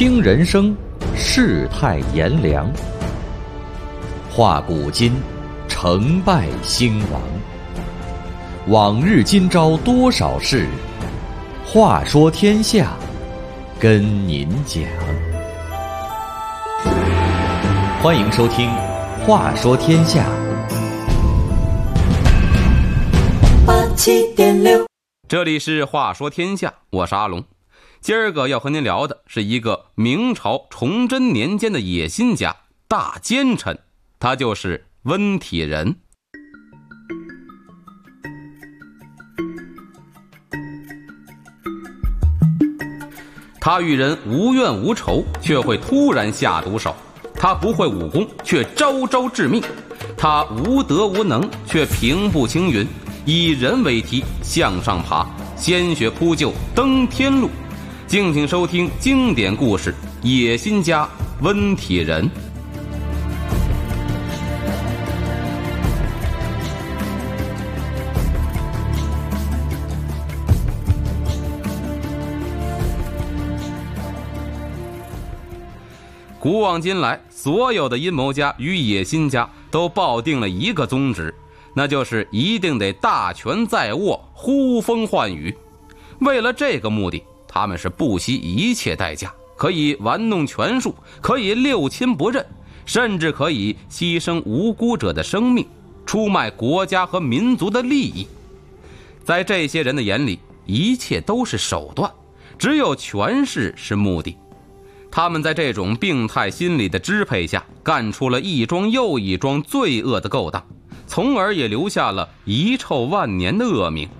听人生，世态炎凉，话古今，成败兴亡。往日今朝多少事，话说天下，跟您讲。欢迎收听《话说天下》。 87.6， 这里是话说天下，我是阿龙。今儿个要和您聊的是一个明朝崇祯年间的野心家、大奸臣，他就是温体仁。他与人无怨无仇，却会突然下毒手；他不会武功，却招招致命；他无德无能，却平步青云，以人为梯，向上爬，鲜血铺就登天路。敬请收听经典故事《野心家温体仁》。古往今来，所有的阴谋家与野心家都抱定了一个宗旨，那就是一定得大权在握，呼风唤雨。为了这个目的，他们是不惜一切代价，可以玩弄权术，可以六亲不认，甚至可以牺牲无辜者的生命，出卖国家和民族的利益。在这些人的眼里，一切都是手段，只有权势是目的。他们在这种病态心理的支配下，干出了一桩又一桩罪恶的勾当，从而也留下了遗臭万年的恶名。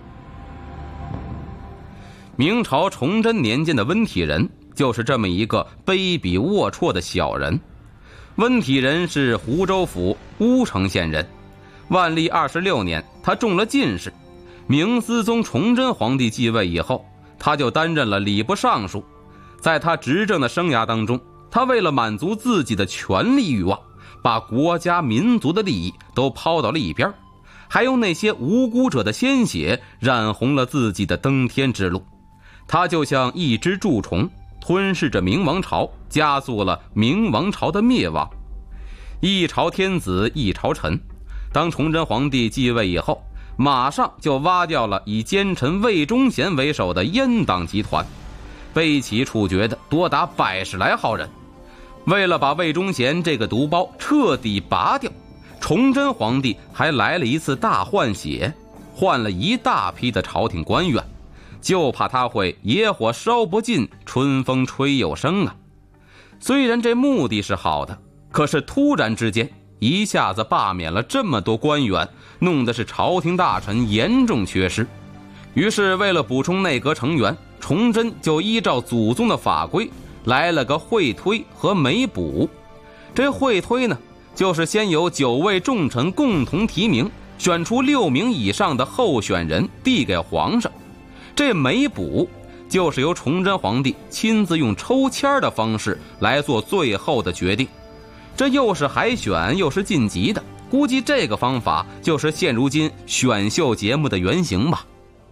明朝崇祯年间的温体仁就是这么一个卑鄙龌龊的小人。温体仁是湖州府乌城县人，万历26年他中了进士。明思宗崇祯皇帝继位以后，他就担任了礼部尚书。在他执政的生涯当中，他为了满足自己的权力欲望，把国家民族的利益都抛到了一边，还用那些无辜者的鲜血染红了自己的登天之路。他就像一只蛀虫，吞噬着明王朝，加速了明王朝的灭亡。一朝天子一朝臣，当崇祯皇帝继位以后，马上就挖掉了以奸臣魏忠贤为首的阉党集团，被起处决的多达100来号人。为了把魏忠贤这个毒包彻底拔掉，崇祯皇帝还来了一次大换血，换了一大批的朝廷官员，就怕他会野火烧不尽，春风吹又生啊。虽然这目的是好的，可是突然之间一下子罢免了这么多官员，弄得是朝廷大臣严重缺失。于是为了补充内阁成员，崇祯就依照祖宗的法规来了个会推和媒补。这会推呢，就是先由9位重臣共同提名，选出6名以上的候选人递给皇上。这媒补就是由崇祯皇帝亲自用抽签的方式来做最后的决定，这又是海选又是晋级的，估计这个方法就是现如今选秀节目的原型吧。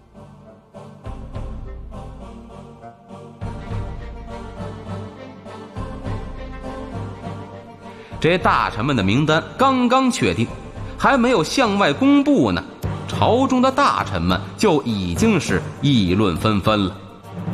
这大臣们的名单刚刚确定，还没有向外公布呢，朝中的大臣们就已经是议论纷纷了。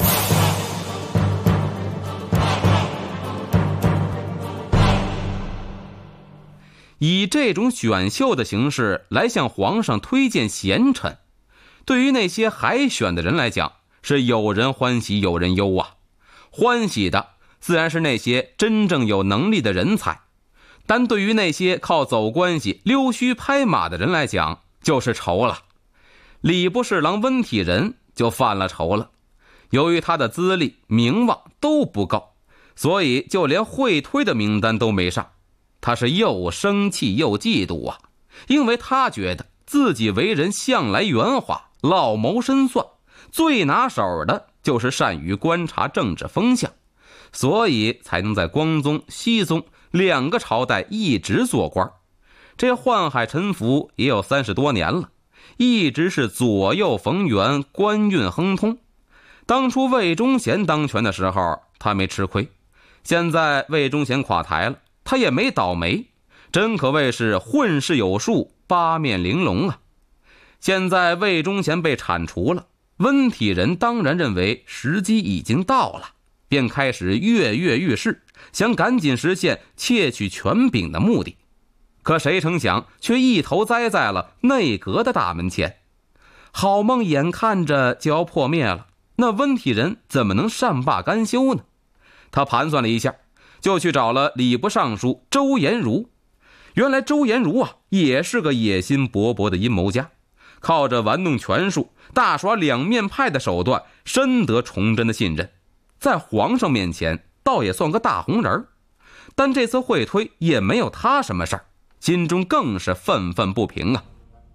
以这种选秀的形式来向皇上推荐贤臣，对于那些海选的人来讲，是有人欢喜有人忧啊。欢喜的自然是那些真正有能力的人才，但对于那些靠走关系溜须拍马的人来讲，就是愁了。礼部侍郎温体仁就犯了愁了，由于他的资历名望都不高，所以就连会推的名单都没上。他是又生气又嫉妒啊，因为他觉得自己为人向来圆滑，老谋深算，最拿手的就是善于观察政治风向，所以才能在光宗、熹宗2个朝代一直做官。这宦海沉浮也有30多年了，一直是左右逢源，官运亨通。当初魏忠贤当权的时候，他没吃亏， 现在魏忠贤垮台了，他也没倒霉，真可谓是混世有术，八面玲珑啊。现在魏忠贤被铲除了，温体仁当然认为时机已经到了，便开始跃跃欲试，想赶紧实现窃取权柄的目的。可谁成想，却一头栽在了内阁的大门前。好梦眼看着就要破灭了，那温体仁怎么能善罢甘休呢？他盘算了一下，就去找了礼部尚书周延儒。原来周延儒也是个野心勃勃的阴谋家，靠着玩弄权术，大耍两面派的手段，深得崇祯的信任，在皇上面前倒也算个大红人。但这次会推也没有他什么事儿，心中更是愤愤不平啊。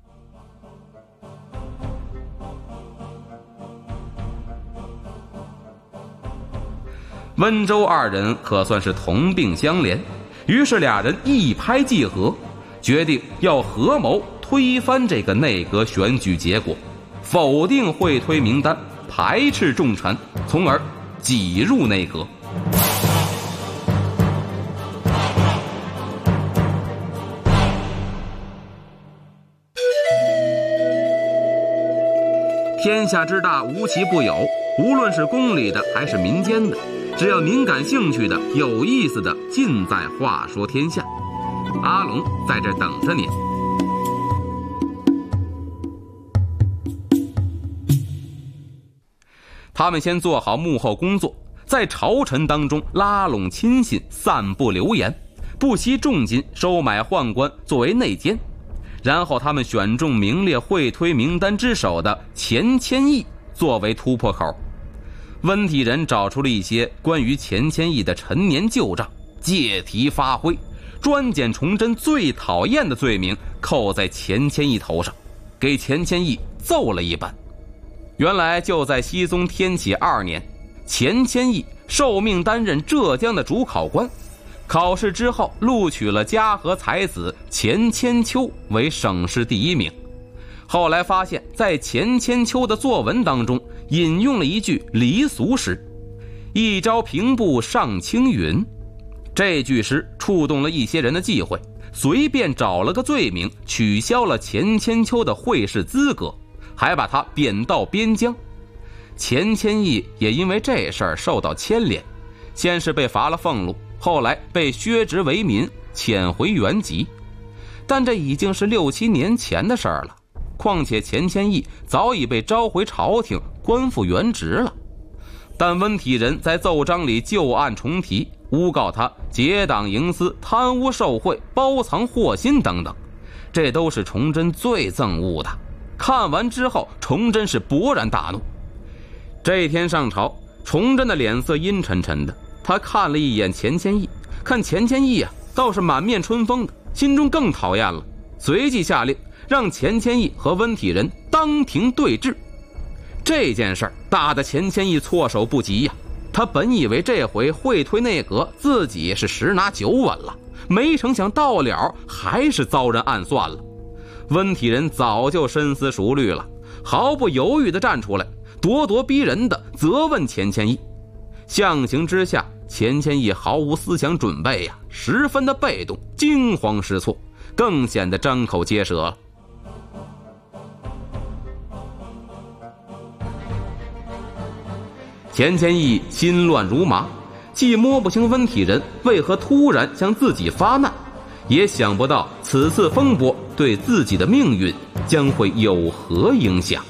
温周二人可算是同病相怜，于是俩人一拍即合，决定要合谋推翻这个内阁选举结果，否定会推名单，排斥重臣，从而挤入内阁。天下之大，无奇不有，无论是宫里的还是民间的，只要您感兴趣的、有意思的，尽在话说天下。阿龙在这等着您。他们先做好幕后工作，在朝臣当中拉拢亲信，散布流言，不惜重金收买宦官作为内奸。然后他们选中名列会推名单之首的钱谦益作为突破口。温体仁找出了一些关于钱谦益的陈年旧账，借题发挥，专捡崇祯最讨厌的罪名扣在钱谦益头上，给钱谦益奏了一本。原来就在熹宗天启2年，钱谦益受命担任浙江的主考官，考试之后录取了嘉禾才子钱千秋为省试第1名。后来发现在钱千秋的作文当中引用了一句离俗诗：一朝平步上青云。这句诗触动了一些人的忌讳，随便找了个罪名，取消了钱千秋的会试资格，还把他贬到边疆。钱谦益也因为这事儿受到牵连，先是被罚了俸禄，后来被削职为民，遣回原籍。但这已经是6、7年前的事儿了，况且钱谦益早已被召回朝廷，官复原职了。但温体仁在奏章里旧案重提，诬告他结党营私、贪污受贿、包藏祸心等等，这都是崇祯最憎恶的。看完之后，崇祯是勃然大怒。这天上朝，崇祯的脸色阴沉沉的，他看了一眼钱谦益，看钱谦益倒是满面春风的，心中更讨厌了，随即下令让钱谦益和温体仁当庭对质。这件事儿打得钱谦益措手不及呀，他本以为这回会推内阁自己是10拿9稳了，没成想到了还是遭人暗算了。温体仁早就深思熟虑了，毫不犹豫地站出来，咄咄逼人地责问钱谦益。相形之下，钱谦益毫无思想准备呀，十分的被动，惊慌失措，更显得张口结舌了。钱谦益心乱如麻，既摸不清温体仁为何突然向自己发难，也想不到此次风波对自己的命运将会有何影响。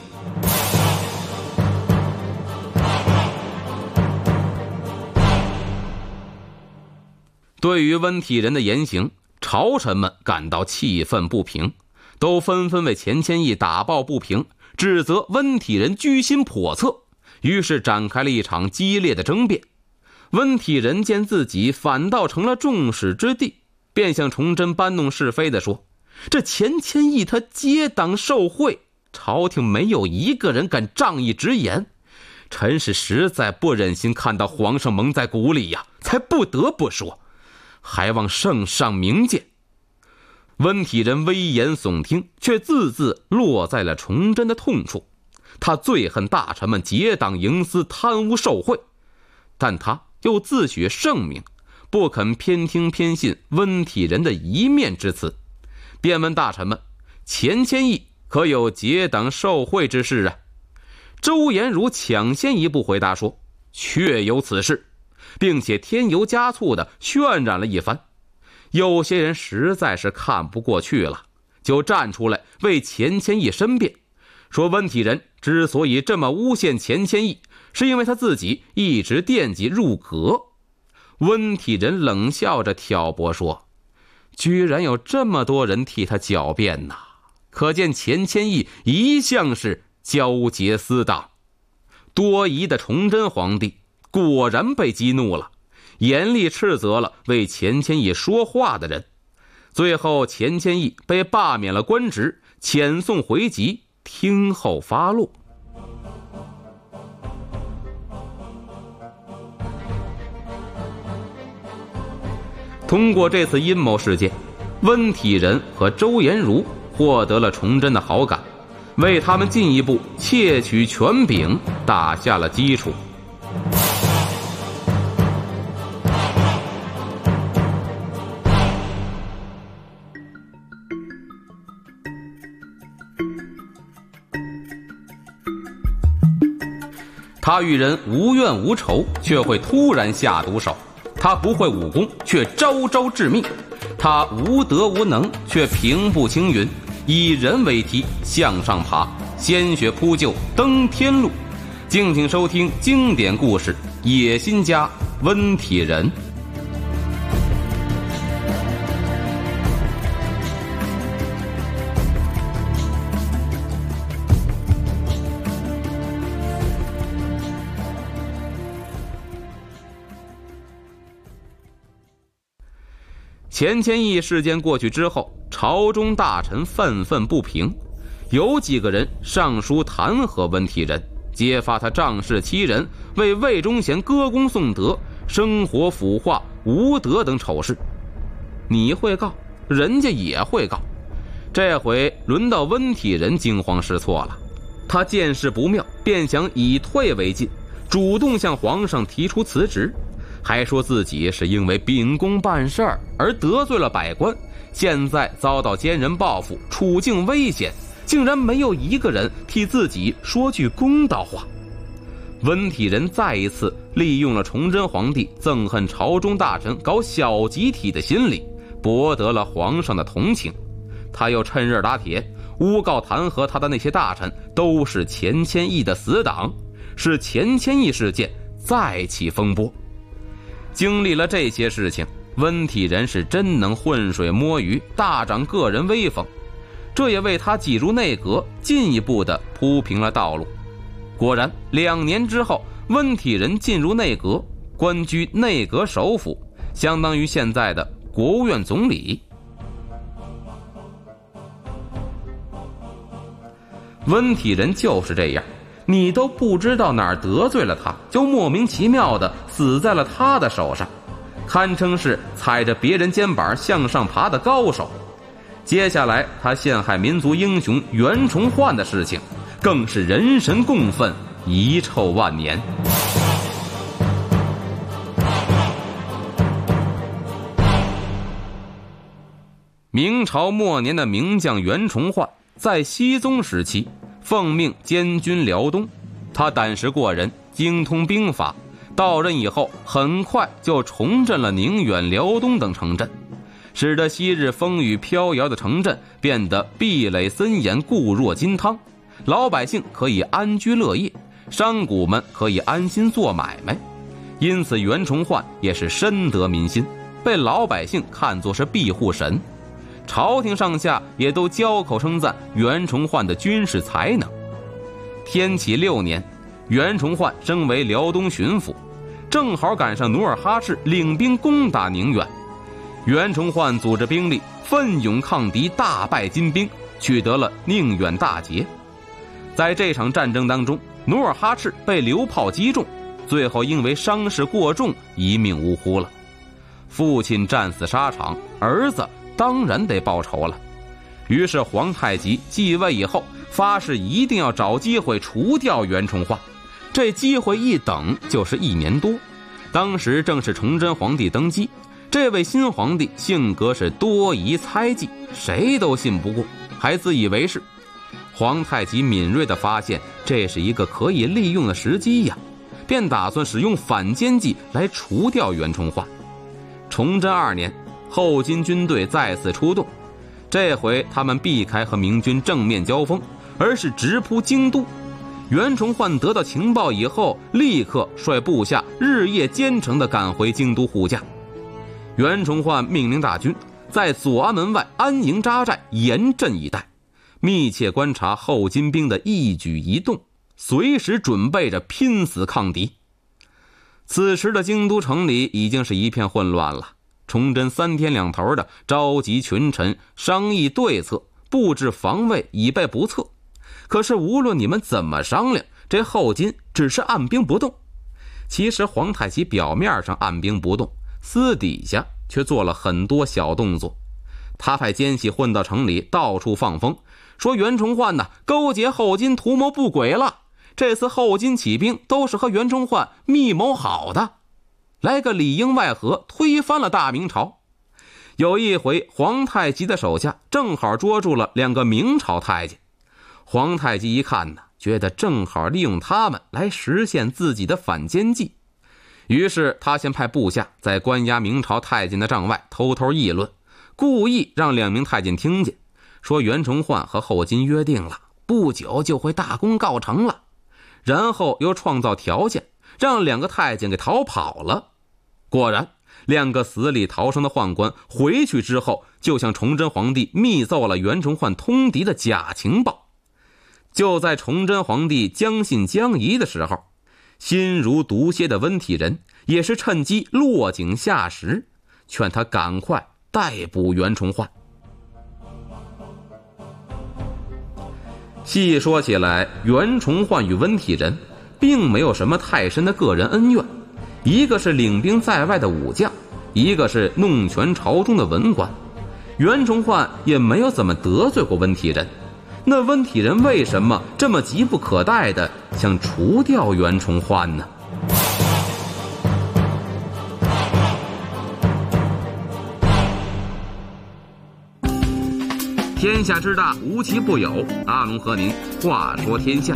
对于温体仁的言行，朝臣们感到气愤不平，都纷纷为钱谦益打抱不平，指责温体仁居心叵测，于是展开了一场激烈的争辩。温体仁见自己反倒成了众矢之的，便向崇祯搬弄是非地说，这钱谦益他结党受贿，朝廷没有一个人敢仗义直言，臣是实在不忍心看到皇上蒙在鼓里呀，才不得不说，还望圣上明鉴。温体仁危言耸听，却字字落在了崇祯的痛处。他最恨大臣们结党营私、贪污受贿，但他又自诩圣明，不肯偏听偏信温体仁的一面之词，便问大臣们：钱谦益可有结党受贿之事啊？周延儒抢先一步回答说：确有此事，并且添油加醋地渲染了一番。有些人实在是看不过去了，就站出来为钱谦益申辩，说温体仁之所以这么诬陷钱谦益，是因为他自己一直惦记入阁。温体仁冷笑着挑拨说：居然有这么多人替他狡辩呐，可见钱谦益一向是交结私党。多疑的崇祯皇帝果然被激怒了，严厉斥责了为钱谦益说话的人。最后钱谦益被罢免了官职，遣送回籍，听候发落。通过这次阴谋事件，温体仁和周延儒获得了崇祯的好感，为他们进一步窃取权柄打下了基础。他与人无怨无仇，却会突然下毒手；他不会武功，却招招致命；他无德无能，却平步青云，以人为梯，向上爬，鲜血铺就登天路。敬请收听经典故事《野心家温体仁》。钱谦益事件过去之后，朝中大臣愤愤不平，有几个人上书弹劾温体仁，揭发他仗势欺人，为魏忠贤歌功颂德，生活腐化无德等丑事。你会告，人家也会告。这回轮到温体仁惊慌失措了，他见势不妙，便想以退为进，主动向皇上提出辞职，还说自己是因为秉公办事而得罪了百官，现在遭到奸人报复，处境危险，竟然没有一个人替自己说句公道话。温体仁再一次利用了崇祯皇帝憎恨朝中大臣搞小集体的心理，博得了皇上的同情。他又趁热打铁，诬告弹劾他的那些大臣都是钱谦益的死党，使钱谦益事件再起风波。经历了这些事情，温体仁是真能浑水摸鱼，大长个人威风，这也为他挤入内阁进一步的铺平了道路。果然2年之后，温体仁进入内阁，官居内阁首辅，相当于现在的国务院总理。温体仁就是这样，你都不知道哪儿得罪了他，就莫名其妙的死在了他的手上，堪称是踩着别人肩膀向上爬的高手。接下来他陷害民族英雄袁崇焕的事情，更是人神共愤，遗臭万年。明朝末年的名将袁崇焕，在熹宗时期奉命监军辽东，他胆识过人，精通兵法，到任以后很快就重振了宁远、辽东等城镇，使得昔日风雨飘摇的城镇变得壁垒森严，固若金汤，老百姓可以安居乐业，商贾们可以安心做买卖。因此袁崇焕也是深得民心，被老百姓看作是庇护神。朝廷上下也都交口称赞袁崇焕的军事才能。天启6年，袁崇焕升为辽东巡抚，正好赶上努尔哈赤领兵攻打宁远。袁崇焕组织兵力奋勇抗敌，大败金兵，取得了宁远大捷。在这场战争当中，努尔哈赤被榴炮击中，最后因为伤势过重一命呜呼了。父亲战死沙场，儿子当然得报仇了。于是皇太极继位以后，发誓一定要找机会除掉袁崇焕。这机会一等就是1年多， 当时正是崇祯皇帝登基，这位新皇帝性格是多疑猜忌，谁都信不过，还自以为是。皇太极敏锐地发现这是一个可以利用的时机呀，便打算使用反间计来除掉袁崇焕。崇祯2年，后金军队再次出动，这回他们避开和明军正面交锋，而是直扑京都。袁崇焕得到情报以后，立刻率部下日夜兼程地赶回京都护驾。袁崇焕命令大军在左安门外安营扎寨，严阵以待，密切观察后金兵的一举一动，随时准备着拼死抗敌。此时的京都城里已经是一片混乱了，崇祯3天2头的召集群臣商议对策，布置防卫，以备不测。可是无论你们怎么商量，这后金只是按兵不动。其实皇太极表面上按兵不动，私底下却做了很多小动作。他派奸细混到城里，到处放风，说袁崇焕勾结后金，图谋不轨了。这次后金起兵都是和袁崇焕密谋好的，来个里应外合，推翻了大明朝。有一回，皇太极的手下正好捉住了2个明朝太监。皇太极一看觉得正好利用他们来实现自己的反间计，于是他先派部下在关押明朝太监的帐外偷偷议论，故意让2名太监听见，说袁崇焕和后金约定了，不久就会大功告成了。然后又创造条件，让2个太监给逃跑了。果然2个死里逃生的宦官回去之后，就向崇祯皇帝密奏了袁崇焕通敌的假情报。就在崇祯皇帝将信将疑的时候，心如毒蝎的温体仁也是趁机落井下石，劝他赶快逮捕袁崇焕。细说起来，袁崇焕与温体仁并没有什么太深的个人恩怨，一个是领兵在外的武将，一个是弄权朝中的文官。袁崇焕也没有怎么得罪过温体仁，那温体仁为什么这么急不可待地想除掉袁崇焕呢？天下之大，无奇不有。阿龙和您话说天下。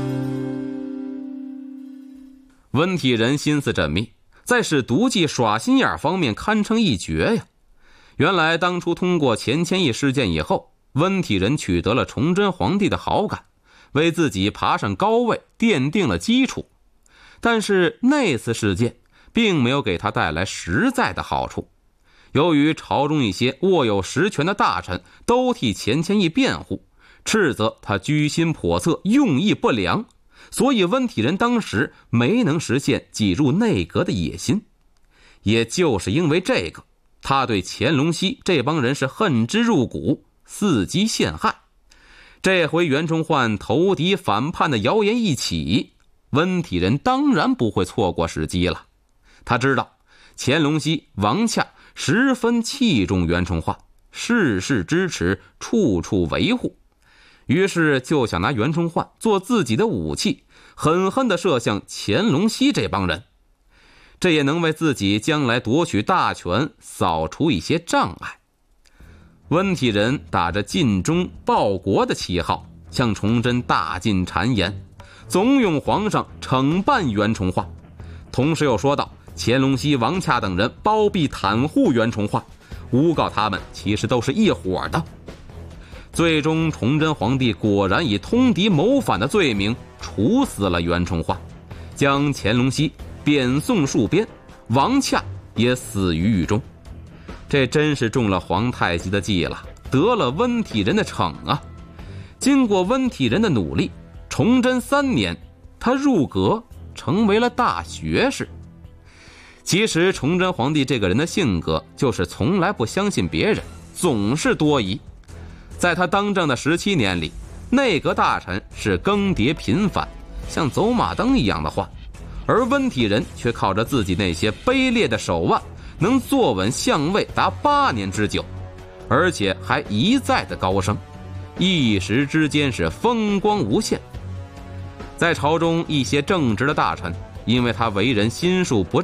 温体仁心思缜密，在使毒计耍心眼方面堪称一绝呀。原来当初通过钱谦益事件以后，温体仁取得了崇祯皇帝的好感，为自己爬上高位奠定了基础。但是那次事件并没有给他带来实在的好处。由于朝中一些握有实权的大臣都替钱谦益辩护，斥责他居心叵测，用意不良，所以温体仁当时没能实现挤入内阁的野心。也就是因为这个，他对乾隆熙这帮人是恨之入骨，伺机陷害。这回袁崇焕投敌反叛的谣言一起，温体仁当然不会错过时机了。他知道乾隆熙、王洽十分器重袁崇焕，事事支持，处处维护，于是就想拿袁崇焕做自己的武器，狠狠地射向乾隆熙这帮人。这也能为自己将来夺取大权扫除一些障碍。温体仁打着尽忠报国的旗号，向崇祯大进谗言，怂恿皇上惩办袁崇焕，同时又说道乾隆熙、王洽等人包庇袒护袁崇焕，诬告他们其实都是一伙的。最终崇祯皇帝果然以通敌谋反的罪名处死了袁崇焕，将乾隆熙贬送戍边，王洽也死于狱中。这真是中了皇太极的计了，得了温体仁的宠啊！经过温体仁的努力，崇祯3年，他入阁成为了大学士。其实崇祯皇帝这个人的性格就是从来不相信别人，总是多疑。在他当政的17年里，内阁大臣是更迭频繁，像走马灯一样的换，而温体仁却靠着自己那些卑劣的手腕，能坐稳相位达8年之久，而且还一再的高升，一时之间是风光无限。在朝中一些正直的大臣，因为他为人心术不正，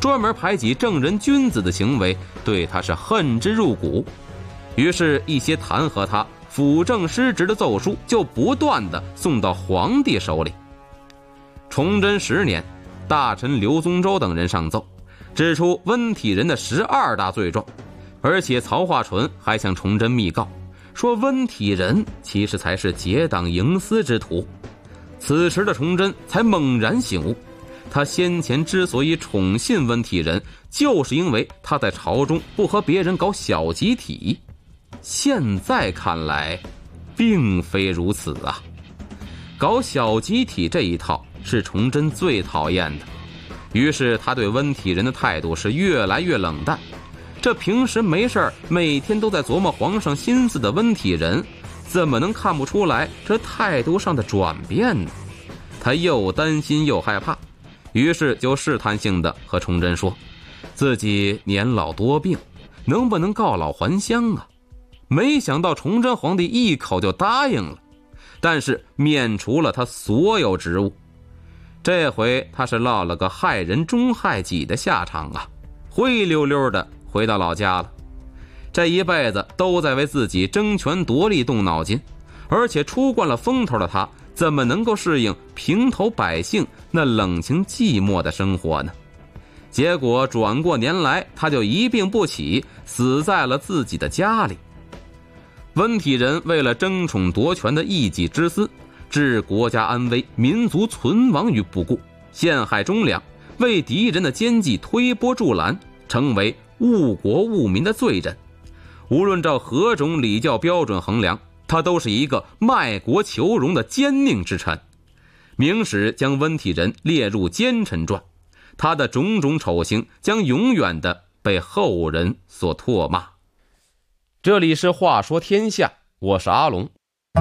专门排挤正人君子的行为对他是恨之入骨。于是一些弹劾他辅政失职的奏书就不断地送到皇帝手里。崇祯10年，大臣刘宗周等人上奏，指出温体仁的12大罪状，而且曹化淳还向崇祯密告，说温体仁其实才是结党营私之徒。此时的崇祯才猛然醒悟，他先前之所以宠信温体仁，就是因为他在朝中不和别人搞小集体。现在看来并非如此啊，搞小集体这一套是崇祯最讨厌的。于是他对温体仁的态度是越来越冷淡。这平时没事每天都在琢磨皇上心思的温体仁，怎么能看不出来这态度上的转变呢？他又担心又害怕，于是就试探性的和崇祯说，自己年老多病，能不能告老还乡啊？没想到崇祯皇帝一口就答应了，但是免除了他所有职务。这回他是落了个害人终害己的下场啊，灰溜溜的回到老家了。这一辈子都在为自己争权夺利动脑筋，而且出惯了风头的他，怎么能够适应平头百姓那冷清寂寞的生活呢？结果转过年来，他就一病不起，死在了自己的家里。温体仁为了争宠夺权的一己之私，置国家安危、民族存亡于不顾，陷害忠良，为敌人的奸计推波助澜，成为误国误民的罪人。无论照何种礼教标准衡量，他都是一个卖国求荣的奸佞之臣。明史将温体仁列入奸臣传，他的种种丑行将永远的被后人所唾骂。这里是话说天下，我是阿龙。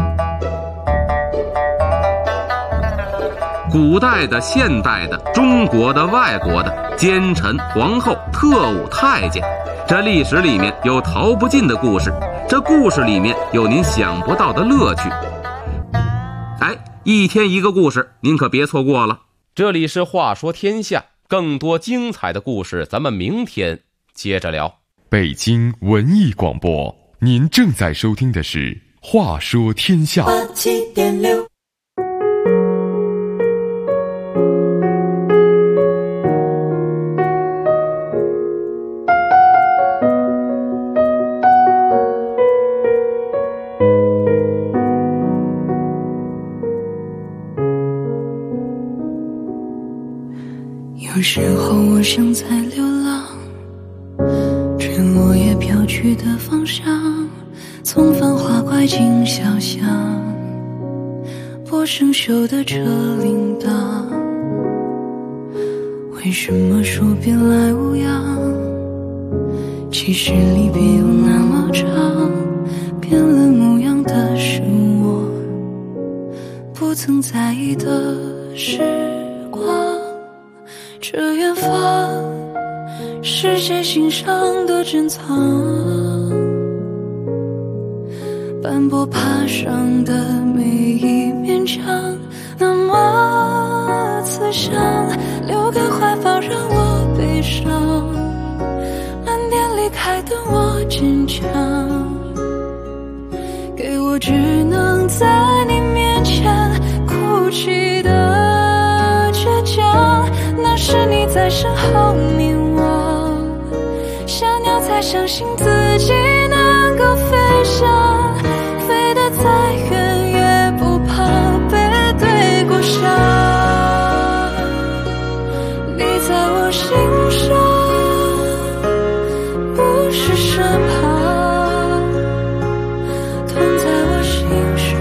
古代的、现代的、中国的、外国的，奸臣、皇后、特务、太监，这历史里面有逃不尽的故事，这故事里面有您想不到的乐趣。一天一个故事，您可别错过了。这里是话说天下，更多精彩的故事咱们明天接着聊。 北京文艺广播，您正在收听的是话说天下87.6。 有时候我想在流浪，趁落叶飘去的方向，从繁华拐进小巷，拨生锈的车铃铛。为什么说别来无恙？其实离别有那么长，变了模样的是我不曾在意的时光。这远方是谁心上的珍藏，斑驳爬上的每一面墙，那么慈祥，留给怀抱让我悲伤，蓝天离开的我坚强，给我只能在你面前哭泣的倔强。那是你在身后凝望，小鸟才相信自己能够飞翔，飞得再远也不怕背对过伤。你在我心上，不是身旁，痛在我心上。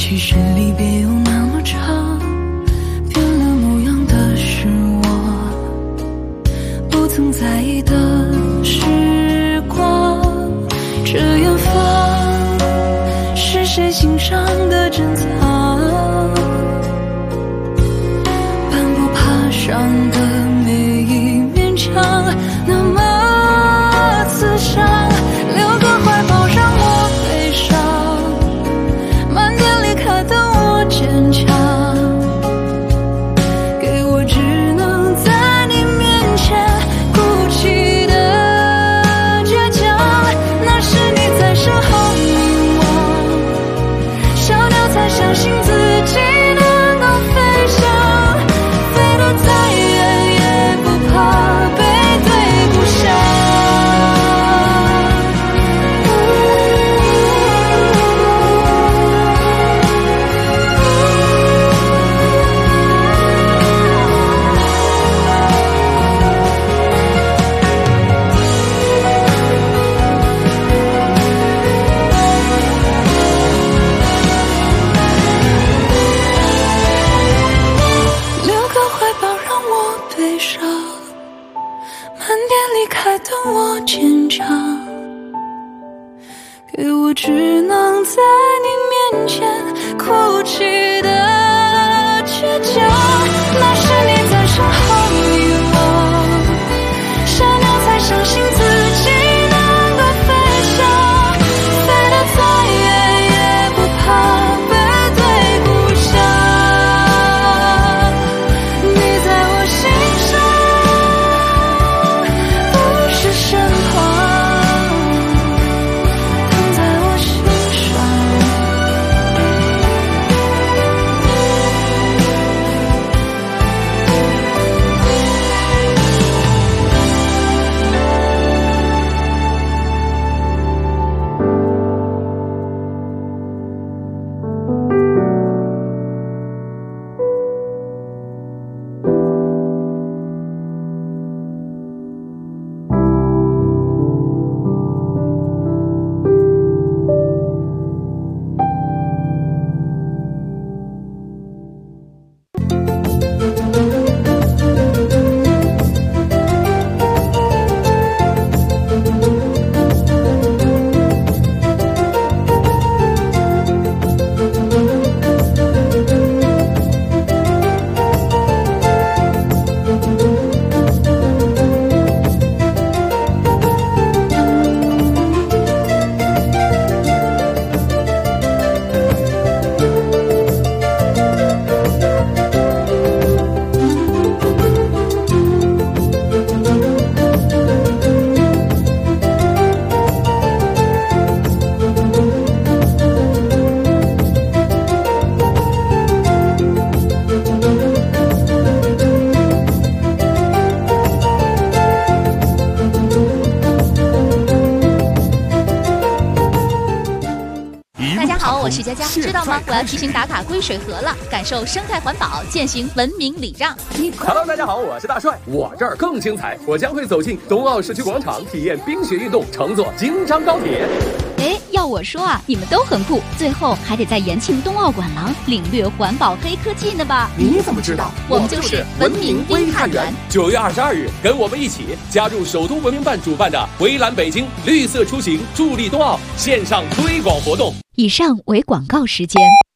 其实离别有那么长，变了模样的是我不曾在意的时光。这远方是谁心上的珍藏，斑驳爬上的每一面墙，那么刺伤。留个怀抱让我悲伤，慢点离开等我坚强，给我只能在你面前哭泣的倔强。那是你在身后凝望，小鸟才相信自己能够飞翔，飞得再远也不怕背对故乡。等我坚强，给我只能在你面前哭泣的倔强。那是你在身后遗忘，小鸟才相信自己能够飞翔，飞得再远也不怕背对故乡。你在我心上，身旁躺在我心上。 我是佳佳，知道吗？我要提醒打卡归水河了，感受生态环保，践行文明礼让。 Hello， 大家好，我是大帅，我这儿更精彩，我将会走进冬奥市区广场，体验冰雪运动，乘坐京张高铁。 哎，要我说啊，你们都很酷，最后还得在延庆冬奥馆廊领略环保黑科技呢吧？ 你怎么知道？ 我们就是文明微探员。 9月22日，跟我们一起加入首都文明办主办的围栏北京绿色出行助力冬奥线上推广活动。 以上为广告时间。